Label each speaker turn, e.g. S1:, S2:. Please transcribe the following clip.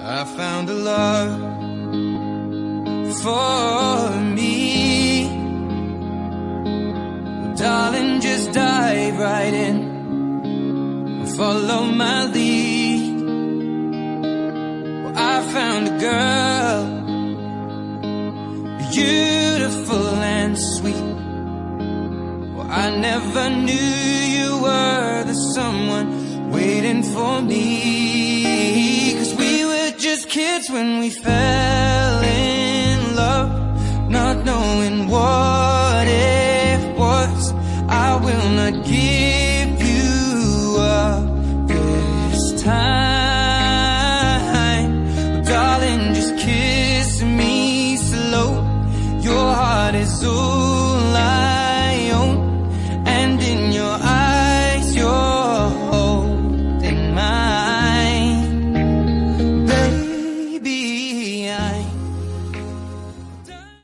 S1: I found a love for me. Well, darling, just dive right in and follow my lead. Well, I found a girl, beautiful and sweet. Well, I never knew you were the someone waiting for me. 'Cause we were just kids when we fell in love, not knowing what it was. I will not give you up this time.